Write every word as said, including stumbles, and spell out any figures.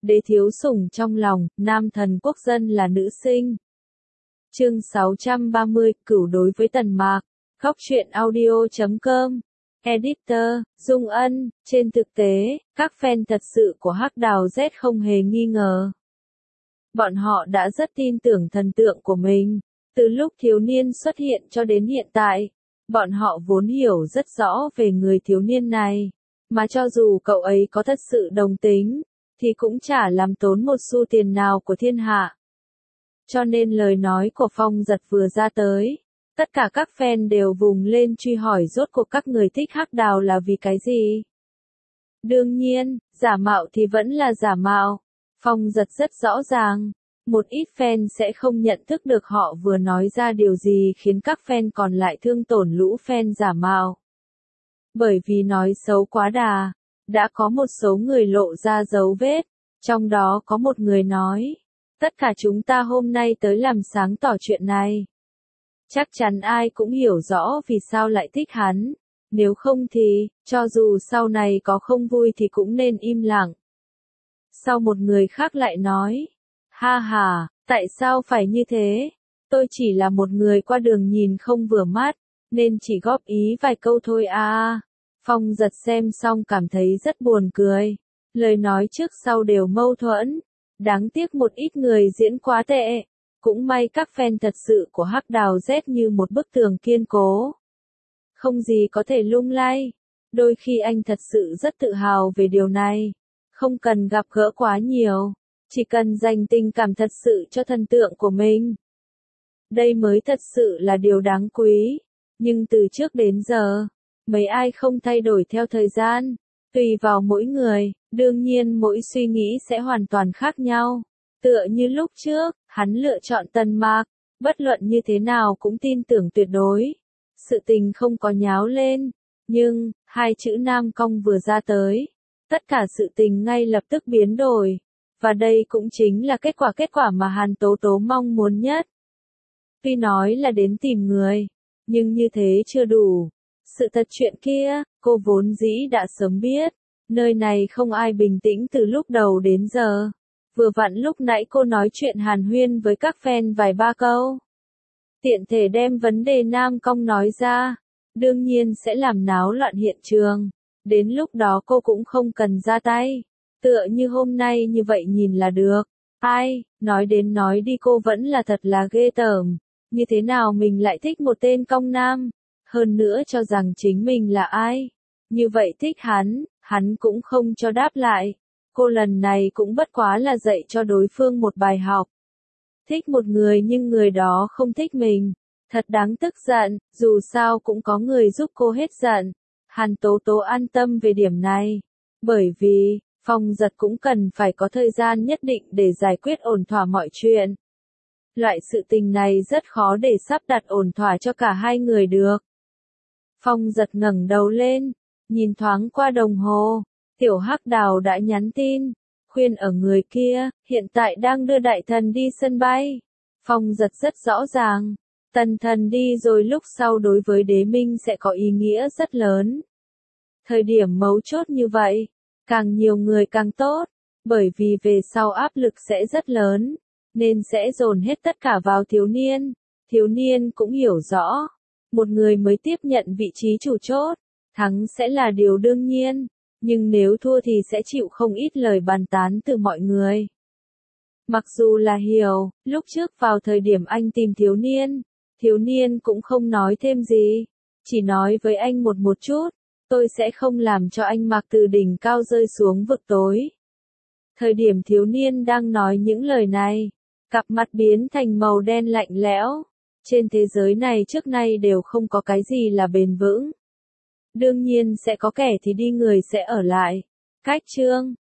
đế thiếu sủng trong lòng, nam thần quốc dân là nữ sinh. Chương sáu trăm ba mươi, cửu đối với Tần Mạc. Góc truyện audio chấm com. Editor, Dung Ân. Trên thực tế, các fan thật sự của Hắc Đào Z không hề nghi ngờ. Bọn họ đã rất tin tưởng thần tượng của mình. Từ lúc thiếu niên xuất hiện cho đến hiện tại, bọn họ vốn hiểu rất rõ về người thiếu niên này. Mà cho dù cậu ấy có thật sự đồng tính, thì cũng chả làm tốn một xu tiền nào của thiên hạ. Cho nên lời nói của Phong Giật vừa ra tới, tất cả các fan đều vùng lên truy hỏi rốt cuộc các người thích Hắc Đào là vì cái gì. Đương nhiên, giả mạo thì vẫn là giả mạo. Phong Giật rất rõ ràng, một ít fan sẽ không nhận thức được họ vừa nói ra điều gì khiến các fan còn lại thương tổn lũ fan giả mạo. Bởi vì nói xấu quá đà, đã có một số người lộ ra dấu vết, trong đó có một người nói, tất cả chúng ta hôm nay tới làm sáng tỏ chuyện này. Chắc chắn ai cũng hiểu rõ vì sao lại thích hắn, nếu không thì, cho dù sau này có không vui thì cũng nên im lặng. Sau một người khác lại nói, ha ha, tại sao phải như thế? Tôi chỉ là một người qua đường nhìn không vừa mắt, nên chỉ góp ý vài câu thôi à. Phong Giật xem xong cảm thấy rất buồn cười. Lời nói trước sau đều mâu thuẫn. Đáng tiếc một ít người diễn quá tệ. Cũng may các fan thật sự của Hắc Đào Z như một bức tường kiên cố. Không gì có thể lung lay. Đôi khi anh thật sự rất tự hào về điều này. Không cần gặp gỡ quá nhiều. Chỉ cần dành tình cảm thật sự cho thần tượng của mình. Đây mới thật sự là điều đáng quý. Nhưng từ trước đến giờ, mấy ai không thay đổi theo thời gian. Tùy vào mỗi người, đương nhiên mỗi suy nghĩ sẽ hoàn toàn khác nhau. Tựa như lúc trước, hắn lựa chọn Tần Mạc, bất luận như thế nào cũng tin tưởng tuyệt đối. Sự tình không có nháo lên, nhưng, hai chữ nam cong vừa ra tới. Tất cả sự tình ngay lập tức biến đổi. Và đây cũng chính là kết quả kết quả mà Hàn Tố Tố mong muốn nhất. Tuy nói là đến tìm người, nhưng như thế chưa đủ. Sự thật chuyện kia, cô vốn dĩ đã sớm biết. Nơi này không ai bình tĩnh từ lúc đầu đến giờ. Vừa vặn lúc nãy cô nói chuyện hàn huyên với các fan vài ba câu. Tiện thể đem vấn đề nam cong nói ra. Đương nhiên sẽ làm náo loạn hiện trường. Đến lúc đó cô cũng không cần ra tay. Tựa như hôm nay như vậy nhìn là được. Ai, nói đến nói đi cô vẫn là thật là ghê tởm. Như thế nào mình lại thích một tên cong nam? Hơn nữa cho rằng chính mình là ai? Như vậy thích hắn, hắn cũng không cho đáp lại. Cô lần này cũng bất quá là dạy cho đối phương một bài học. Thích một người nhưng người đó không thích mình. Thật đáng tức giận, dù sao cũng có người giúp cô hết giận. Hàn Tố Tố an tâm về điểm này. Bởi vì, Phong Giật cũng cần phải có thời gian nhất định để giải quyết ổn thỏa mọi chuyện. Loại sự tình này rất khó để sắp đặt ổn thỏa cho cả hai người được. Phong Giật ngẩng đầu lên, nhìn thoáng qua đồng hồ, Tiểu Hắc Đào đã nhắn tin, khuyên ở người kia, hiện tại đang đưa đại thần đi sân bay. Phong Giật rất rõ ràng, tần thần đi rồi lúc sau đối với đế minh sẽ có ý nghĩa rất lớn. Thời điểm mấu chốt như vậy, càng nhiều người càng tốt, bởi vì về sau áp lực sẽ rất lớn, nên sẽ dồn hết tất cả vào thiếu niên. Thiếu niên cũng hiểu rõ, một người mới tiếp nhận vị trí chủ chốt, thắng sẽ là điều đương nhiên, nhưng nếu thua thì sẽ chịu không ít lời bàn tán từ mọi người. Mặc dù là hiểu, lúc trước vào thời điểm anh tìm thiếu niên, thiếu niên cũng không nói thêm gì, chỉ nói với anh một một chút, tôi sẽ không làm cho anh Mạc từ đỉnh cao rơi xuống vực tối. Thời điểm thiếu niên đang nói những lời này, cặp mặt biến thành màu đen lạnh lẽo. Trên thế giới này trước nay đều không có cái gì là bền vững. Đương nhiên sẽ có kẻ thì đi người sẽ ở lại. Cách chương